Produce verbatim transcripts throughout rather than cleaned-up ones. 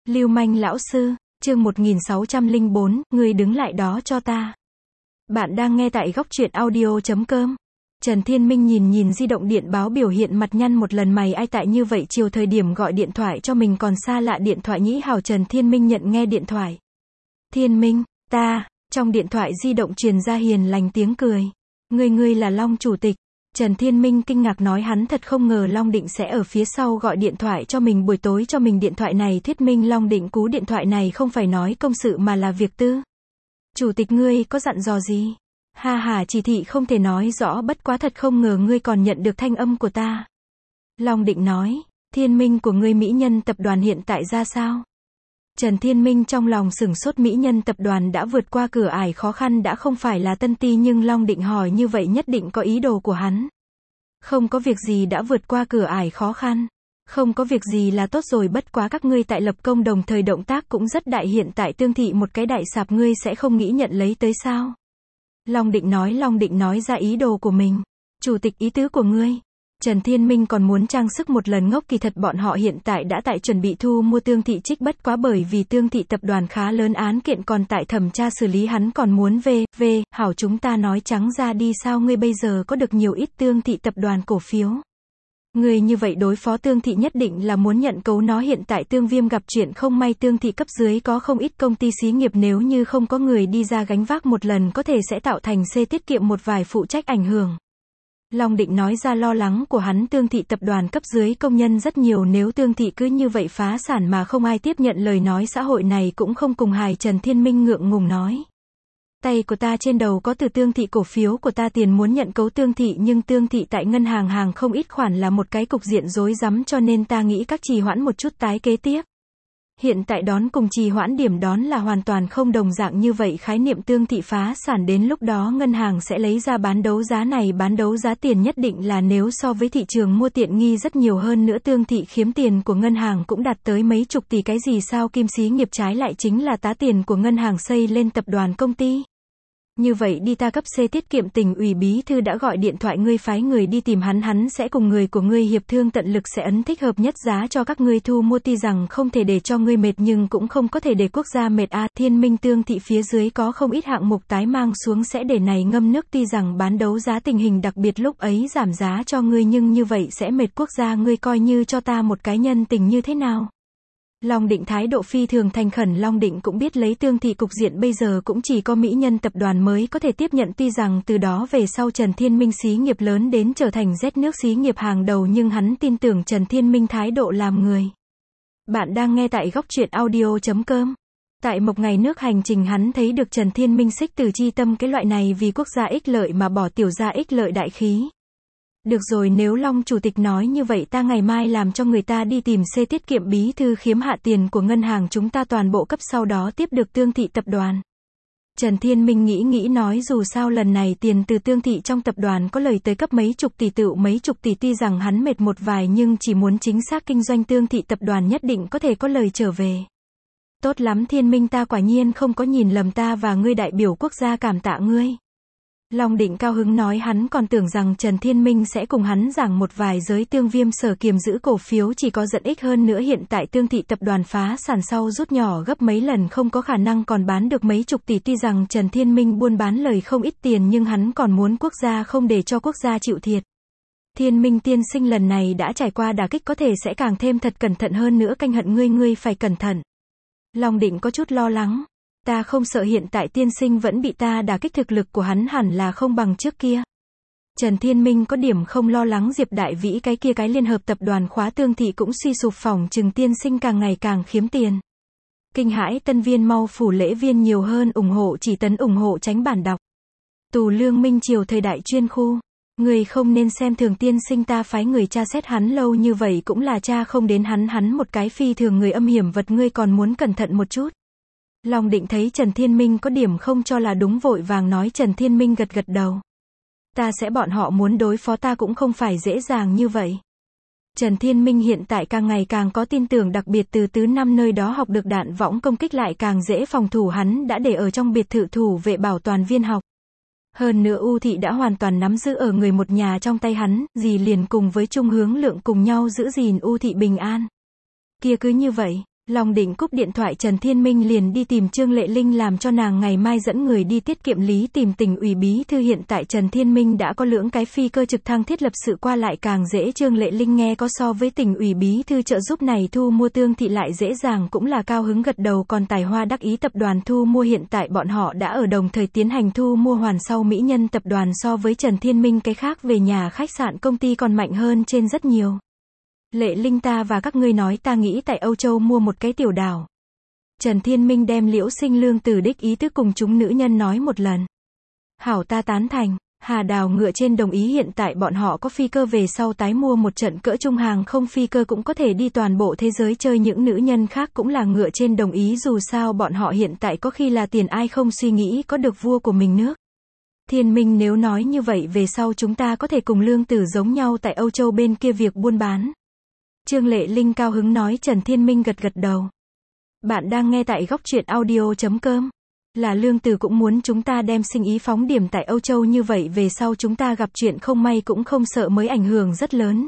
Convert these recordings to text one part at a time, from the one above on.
Lưu manh lão sư, chương một nghìn sáu trăm lẻ bốn, ngươi đứng lại đó cho ta. Bạn đang nghe tại góc truyện audio chấm com. Trần Thiên Minh nhìn nhìn di động điện báo biểu hiện mặt nhăn một lần, mày ai tại như vậy chiều thời điểm gọi điện thoại cho mình còn xa lạ điện thoại nhĩ hào. Trần Thiên Minh nhận nghe điện thoại. Thiên Minh, ta, trong điện thoại di động truyền ra hiền lành tiếng cười. Ngươi ngươi là Long chủ tịch. Trần Thiên Minh kinh ngạc nói hắn thật không ngờ Long Định sẽ ở phía sau gọi điện thoại cho mình buổi tối cho mình điện thoại này thuyết minh Long Định cú điện thoại này không phải nói công sự mà là việc tư. Chủ tịch ngươi có dặn dò gì? Ha ha, chỉ thị không thể nói rõ, bất quá thật không ngờ ngươi còn nhận được thanh âm của ta. Long Định nói, Thiên Minh của ngươi mỹ nhân tập đoàn hiện tại ra sao? Trần Thiên Minh trong lòng sửng sốt, mỹ nhân tập đoàn đã vượt qua cửa ải khó khăn, đã không phải là Tân Ti, nhưng Long Định hỏi như vậy nhất định có ý đồ của hắn. Không có việc gì đã vượt qua cửa ải khó khăn. Không có việc gì là tốt rồi, bất quá các ngươi tại lập công đồng thời động tác cũng rất đại, hiện tại Tương Thị một cái đại sạp ngươi sẽ không nghĩ nhận lấy tới sao? Long Định nói, Long Định nói ra ý đồ của mình. Chủ tịch, ý tứ của ngươi. Trần Thiên Minh còn muốn trang sức một lần ngốc, kỳ thật bọn họ hiện tại đã tại chuẩn bị thu mua Tương Thị trích, bất quá bởi vì Tương Thị tập đoàn khá lớn, án kiện còn tại thẩm tra xử lý, hắn còn muốn về, về, hảo chúng ta nói trắng ra đi, sao ngươi bây giờ có được nhiều ít Tương Thị tập đoàn cổ phiếu? Ngươi như vậy đối phó Tương Thị nhất định là muốn nhận cấu nó, hiện tại Tương Viêm gặp chuyện không may, Tương Thị cấp dưới có không ít công ty xí nghiệp, nếu như không có người đi ra gánh vác một lần có thể sẽ tạo thành C tiết kiệm một vài phụ trách ảnh hưởng. Long Định nói ra lo lắng của hắn, Tương Thị tập đoàn cấp dưới công nhân rất nhiều, nếu Tương Thị cứ như vậy phá sản mà không ai tiếp nhận lời nói xã hội này cũng không cùng hài. Trần Thiên Minh ngượng ngùng nói. Tay của ta trên đầu có từ Tương Thị cổ phiếu của ta tiền muốn nhận cấu Tương Thị, nhưng Tương Thị tại ngân hàng hàng không ít khoản là một cái cục diện rối rắm, cho nên ta nghĩ các trì hoãn một chút tái kế tiếp. Hiện tại đón cùng trì hoãn điểm đón là hoàn toàn không đồng dạng, như vậy khái niệm Tương Thị phá sản đến lúc đó ngân hàng sẽ lấy ra bán đấu giá này, bán đấu giá tiền nhất định là nếu so với thị trường mua tiện nghi rất nhiều, hơn nữa Tương Thị khiếm tiền của ngân hàng cũng đạt tới mấy chục tỷ, cái gì sao kim xí nghiệp trái lại chính là tá tiền của ngân hàng xây lên tập đoàn công ty. Như vậy đi, ta cấp C tiết kiệm tỉnh ủy bí thư đã gọi điện thoại, ngươi phái người đi tìm hắn, hắn sẽ cùng người của ngươi hiệp thương, tận lực sẽ ấn thích hợp nhất giá cho các ngươi thu mua, tuy rằng không thể để cho ngươi mệt nhưng cũng không có thể để quốc gia mệt a. À, Thiên Minh, Tương Thị phía dưới có không ít hạng mục tái mang xuống sẽ để này ngâm nước, tuy rằng bán đấu giá tình hình đặc biệt lúc ấy giảm giá cho ngươi, nhưng như vậy sẽ mệt quốc gia, ngươi coi như cho ta một cái nhân tình như thế nào? Long Định thái độ phi thường thành khẩn. Long Định cũng biết lấy Tương Thị cục diện bây giờ cũng chỉ có mỹ nhân tập đoàn mới có thể tiếp nhận, tuy rằng từ đó về sau Trần Thiên Minh xí nghiệp lớn đến trở thành rét nước xí nghiệp hàng đầu, nhưng hắn tin tưởng Trần Thiên Minh thái độ làm người. Bạn đang nghe tại góc truyện audio chấm com. Tại một ngày nước hành trình hắn thấy được Trần Thiên Minh xích từ chi tâm, cái loại này vì quốc gia ích lợi mà bỏ tiểu gia ích lợi đại khí. Được rồi, nếu Long chủ tịch nói như vậy, ta ngày mai làm cho người ta đi tìm C tiết kiệm bí thư khiếm hạ tiền của ngân hàng chúng ta toàn bộ cấp, sau đó tiếp được Tương Thị tập đoàn. Trần Thiên Minh nghĩ nghĩ nói, dù sao lần này tiền từ Tương Thị trong tập đoàn có lời tới cấp mấy chục tỷ, tựu mấy chục tỷ, tuy rằng hắn mệt một vài nhưng chỉ muốn chính xác kinh doanh Tương Thị tập đoàn nhất định có thể có lời trở về. Tốt lắm Thiên Minh, ta quả nhiên không có nhìn lầm, ta và ngươi đại biểu quốc gia cảm tạ ngươi. Long Định cao hứng nói, hắn còn tưởng rằng Trần Thiên Minh sẽ cùng hắn giảng một vài giới Tương Viêm sở kiềm giữ cổ phiếu chỉ có dẫn ích, hơn nữa hiện tại Tương Thị tập đoàn phá sản sau rút nhỏ gấp mấy lần, không có khả năng còn bán được mấy chục tỷ, tuy rằng Trần Thiên Minh buôn bán lời không ít tiền nhưng hắn còn muốn quốc gia không để cho quốc gia chịu thiệt. Thiên Minh tiên sinh lần này đã trải qua đả kích, có thể sẽ càng thêm thật cẩn thận hơn nữa, canh hận ngươi, ngươi phải cẩn thận. Long Định có chút lo lắng. Ta không sợ, hiện tại tiên sinh vẫn bị ta đả kích, thực lực của hắn hẳn là không bằng trước kia. Trần Thiên Minh có điểm không lo lắng, Diệp Đại Vĩ cái kia cái liên hợp tập đoàn khóa Tương Thị cũng suy sụp, phòng chừng tiên sinh càng ngày càng khiếm tiền. Kinh hãi tân viên mau phủ lễ viên nhiều hơn, ủng hộ chỉ tấn, ủng hộ tránh bản đọc. Tù Lương Minh Triều thời đại chuyên khu. Người không nên xem thường tiên sinh, ta phái người tra xét hắn lâu như vậy cũng là tra không đến hắn, hắn một cái phi thường người âm hiểm vật, ngươi còn muốn cẩn thận một chút. Long Định thấy Trần Thiên Minh có điểm không cho là đúng, vội vàng nói. Trần Thiên Minh gật gật đầu. Ta sẽ, bọn họ muốn đối phó ta cũng không phải dễ dàng như vậy. Trần Thiên Minh hiện tại càng ngày càng có tin tưởng, đặc biệt từ Tứ Năm nơi đó học được đạn võng công kích lại càng dễ phòng thủ, hắn đã để ở trong biệt thự thủ vệ bảo toàn viên học. Hơn nữa U Thị đã hoàn toàn nắm giữ ở người một nhà trong tay hắn, dì liền cùng với Trung Hướng Lượng cùng nhau giữ gìn U Thị bình an. Kia cứ như vậy. Long định cúp điện thoại Trần Thiên Minh liền đi tìm Trương Lệ Linh làm cho nàng ngày mai dẫn người đi tiết kiệm lý tìm tỉnh ủy bí thư. Hiện tại Trần Thiên Minh đã có lưỡng cái phi cơ trực thăng thiết lập sự qua lại càng dễ. Trương Lệ Linh nghe có so với tỉnh ủy bí thư trợ giúp này thu mua Tương Thị lại dễ dàng cũng là cao hứng gật đầu. Còn Tài Hoa đắc ý tập đoàn thu mua hiện tại bọn họ đã ở đồng thời tiến hành thu mua hoàn sau Mỹ Nhân tập đoàn so với Trần Thiên Minh cái khác về nhà khách sạn công ty còn mạnh hơn trên rất nhiều. Lệ Linh ta và các ngươi nói ta nghĩ tại Âu Châu mua một cái tiểu đảo. Trần Thiên Minh đem Liễu Sinh Lương từ đích ý tứ cùng chúng nữ nhân nói một lần. Hảo ta tán thành, Hà Đào ngựa trên đồng ý hiện tại bọn họ có phi cơ về sau tái mua một trận cỡ trung hàng không phi cơ cũng có thể đi toàn bộ thế giới chơi. Những nữ nhân khác cũng là ngựa trên đồng ý dù sao bọn họ hiện tại có khi là tiền ai không suy nghĩ có được vua của mình nước. Thiên Minh nếu nói như vậy về sau chúng ta có thể cùng Lương Tử giống nhau tại Âu Châu bên kia việc buôn bán. Trương Lệ Linh cao hứng nói. Trần Thiên Minh gật gật đầu. Bạn đang nghe tại góc truyện audio chấm com. Là Lương Tử cũng muốn chúng ta đem sinh ý phóng điểm tại Âu Châu như vậy về sau chúng ta gặp chuyện không may cũng không sợ mới ảnh hưởng rất lớn.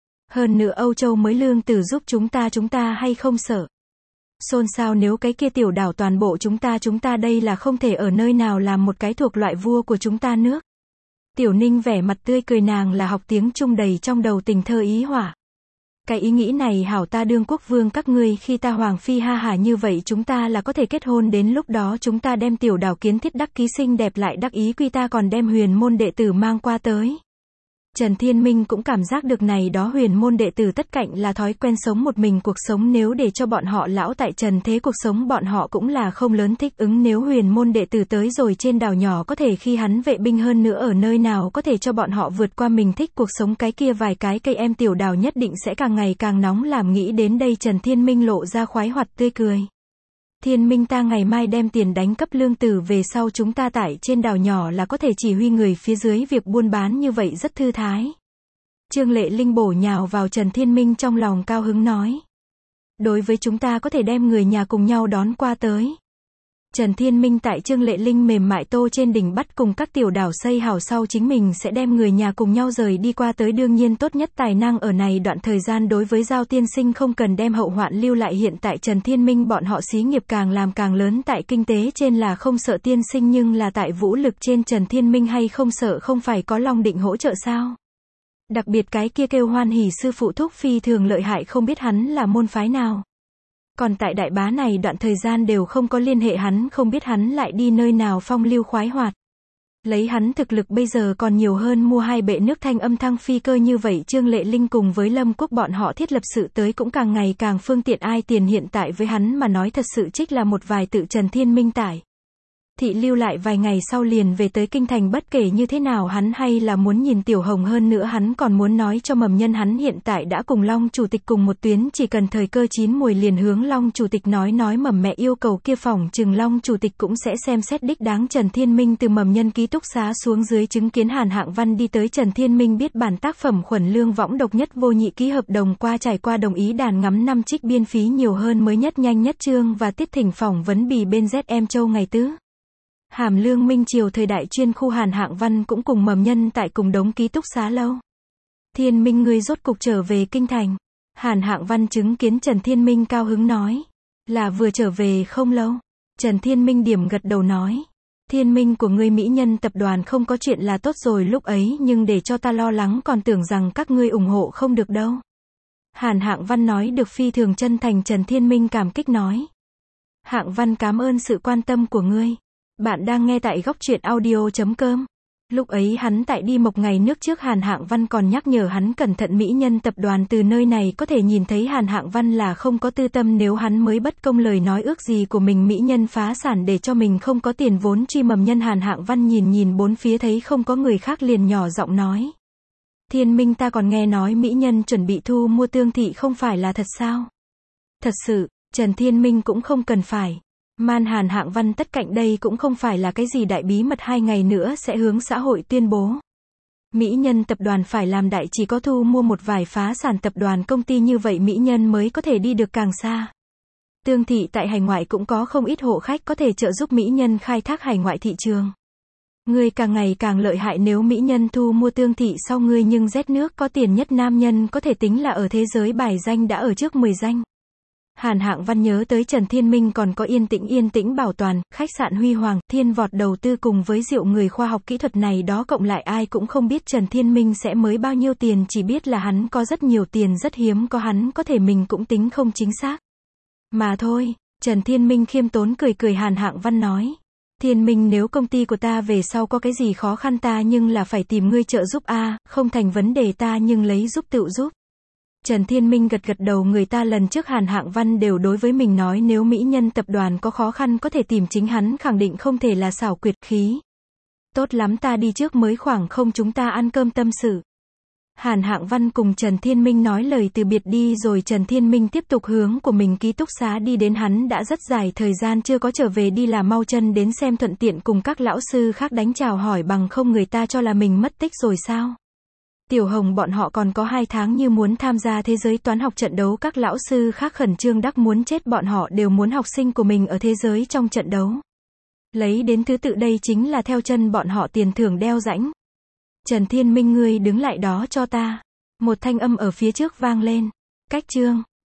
Hơn nữa Âu Châu mới Lương Tử giúp chúng ta chúng ta hay không sợ. Xôn xao nếu cái kia tiểu đảo toàn bộ chúng ta chúng ta đây là không thể ở nơi nào làm một cái thuộc loại vua của chúng ta nước. Tiểu Ninh vẻ mặt tươi cười nàng là học tiếng Trung đầy trong đầu tình thơ ý hỏa. Cái ý nghĩ này hảo ta đương quốc vương các ngươi khi ta hoàng phi ha hả như vậy chúng ta là có thể kết hôn đến lúc đó chúng ta đem tiểu đảo kiến thiết đắc ký xinh đẹp lại đắc ý quy ta còn đem huyền môn đệ tử mang qua tới. Trần Thiên Minh cũng cảm giác được này đó huyền môn đệ tử tất cạnh là thói quen sống một mình cuộc sống nếu để cho bọn họ lão tại trần thế cuộc sống bọn họ cũng là không lớn thích ứng nếu huyền môn đệ tử tới rồi trên đảo nhỏ có thể khi hắn vệ binh hơn nữa ở nơi nào có thể cho bọn họ vượt qua mình thích cuộc sống cái kia vài cái cây em tiểu đảo nhất định sẽ càng ngày càng nóng làm nghĩ đến đây Trần Thiên Minh lộ ra khoái hoạt tươi cười. Thiên Minh ta ngày mai đem tiền đánh cấp Lương Tử về sau chúng ta tải trên đảo nhỏ là có thể chỉ huy người phía dưới việc buôn bán như vậy rất thư thái. Trương Lệ Linh bổ nhào vào Trần Thiên Minh trong lòng cao hứng nói. Đối với chúng ta có thể đem người nhà cùng nhau đón qua tới. Trần Thiên Minh tại Trương Lệ Linh mềm mại tô trên đỉnh bắt cùng các tiểu đảo xây hảo sau chính mình sẽ đem người nhà cùng nhau rời đi qua tới đương nhiên tốt nhất tài năng ở này đoạn thời gian đối với Giao tiên sinh không cần đem hậu hoạn lưu lại hiện tại Trần Thiên Minh bọn họ xí nghiệp càng làm càng lớn tại kinh tế trên là không sợ tiên sinh nhưng là tại vũ lực trên Trần Thiên Minh hay không sợ không phải có Long Định hỗ trợ sao. Đặc biệt cái kia kêu Hoan Hỷ sư phụ thúc phi thường lợi hại không biết hắn là môn phái nào. Còn tại Đại Bá này đoạn thời gian đều không có liên hệ hắn không biết hắn lại đi nơi nào phong lưu khoái hoạt. Lấy hắn thực lực bây giờ còn nhiều hơn mua hai bệ nước thanh âm thăng phi cơ như vậy Trương Lệ Linh cùng với Lâm Quốc bọn họ thiết lập sự tới cũng càng ngày càng phương tiện ai tiền hiện tại với hắn mà nói thật sự trích là một vài tự Trần Thiên Minh tải. Thị lưu lại vài ngày sau liền về tới kinh thành bất kể như thế nào hắn hay là muốn nhìn Tiểu Hồng hơn nữa hắn còn muốn nói cho mầm nhân hắn hiện tại đã cùng Long Chủ tịch cùng một tuyến chỉ cần thời cơ chín mùi liền hướng Long Chủ tịch nói nói mầm mẹ yêu cầu kia phòng chừng Long Chủ tịch cũng sẽ xem xét đích đáng Trần Thiên Minh từ mầm nhân ký túc xá xuống dưới chứng kiến Hàn Hạng Văn đi tới Trần Thiên Minh biết bản tác phẩm Khuẩn Lương Võng độc nhất vô nhị ký hợp đồng qua trải qua đồng ý đàn ngắm năm trích biên phí nhiều hơn mới nhất nhanh nhất chương và tiết thỉnh phỏng vấn bì bên Z em Châu ngày tứ. Hàm Lương Minh Triều thời đại chuyên khu Hàn Hạng Văn cũng cùng mầm nhân tại cùng đống ký túc xá lâu. Thiên Minh ngươi rốt cục trở về kinh thành. Hàn Hạng Văn chứng kiến Trần Thiên Minh cao hứng nói. Là vừa trở về không lâu. Trần Thiên Minh điểm gật đầu nói. Thiên Minh của ngươi mỹ nhân tập đoàn không có chuyện là tốt rồi lúc ấy nhưng để cho ta lo lắng còn tưởng rằng các ngươi ủng hộ không được đâu. Hàn Hạng Văn nói được phi thường chân thành Trần Thiên Minh cảm kích nói. Hạng Văn cảm ơn sự quan tâm của ngươi. Bạn đang nghe tại góc truyện audio chấm com. Lúc ấy hắn tại đi Mộc ngày nước trước Hàn Hạng Văn còn nhắc nhở hắn cẩn thận mỹ nhân tập đoàn từ nơi này có thể nhìn thấy Hàn Hạng Văn là không có tư tâm nếu hắn mới bất công lời nói ước gì của mình mỹ nhân phá sản để cho mình không có tiền vốn truy mầm nhân Hàn Hạng Văn nhìn nhìn bốn phía thấy không có người khác liền nhỏ giọng nói. Thiên Minh ta còn nghe nói mỹ nhân chuẩn bị thu mua Tương Thị không phải là thật sao? Thật sự, Trần Thiên Minh cũng không cần phải. Man Hàn Hạng Văn tất cạnh đây cũng không phải là cái gì đại bí mật hai ngày nữa sẽ hướng xã hội tuyên bố. Mỹ nhân tập đoàn phải làm đại chỉ có thu mua một vài phá sản tập đoàn công ty như vậy mỹ nhân mới có thể đi được càng xa. Tương Thị tại hải ngoại cũng có không ít hộ khách có thể trợ giúp mỹ nhân khai thác hải ngoại thị trường. Ngươi càng ngày càng lợi hại nếu mỹ nhân thu mua Tương Thị sau ngươi nhưng rét nước có tiền nhất nam nhân có thể tính là ở thế giới bài danh đã ở trước mười danh. Hàn Hạng Văn nhớ tới Trần Thiên Minh còn có yên tĩnh yên tĩnh bảo toàn, khách sạn huy hoàng, thiên vọt đầu tư cùng với rượu người khoa học kỹ thuật này đó cộng lại ai cũng không biết Trần Thiên Minh sẽ mới bao nhiêu tiền, chỉ biết là hắn có rất nhiều tiền, rất hiếm có hắn có thể mình cũng tính không chính xác. Mà thôi, Trần Thiên Minh khiêm tốn cười cười. Hàn Hạng Văn nói. Thiên Minh, nếu công ty của ta về sau có cái gì khó khăn ta nhưng là phải tìm ngươi trợ giúp a, không thành vấn đề ta nhưng lấy giúp tự giúp. Trần Thiên Minh gật gật đầu, người ta lần trước Hàn Hạng Văn đều đối với mình nói nếu mỹ nhân tập đoàn có khó khăn có thể tìm chính hắn, khẳng định không thể là xảo quyệt khí. Tốt lắm, ta đi trước mới, khoảng không chúng ta ăn cơm tâm sự. Hàn Hạng Văn cùng Trần Thiên Minh nói lời từ biệt đi rồi Trần Thiên Minh tiếp tục hướng của mình ký túc xá đi đến, hắn đã rất dài thời gian chưa có trở về, đi là mau chân đến xem thuận tiện cùng các lão sư khác đánh chào hỏi, bằng không người ta cho là mình mất tích rồi sao. Tiểu Hồng bọn họ còn có hai tháng như muốn tham gia thế giới toán học trận đấu, các lão sư khác khẩn trương đắc muốn chết, bọn họ đều muốn học sinh của mình ở thế giới trong trận đấu. Lấy đến thứ tự, đây chính là theo chân bọn họ tiền thưởng đeo rãnh. Trần Thiên Minh, ngươi đứng lại đó cho ta. Một thanh âm ở phía trước vang lên. Cách chương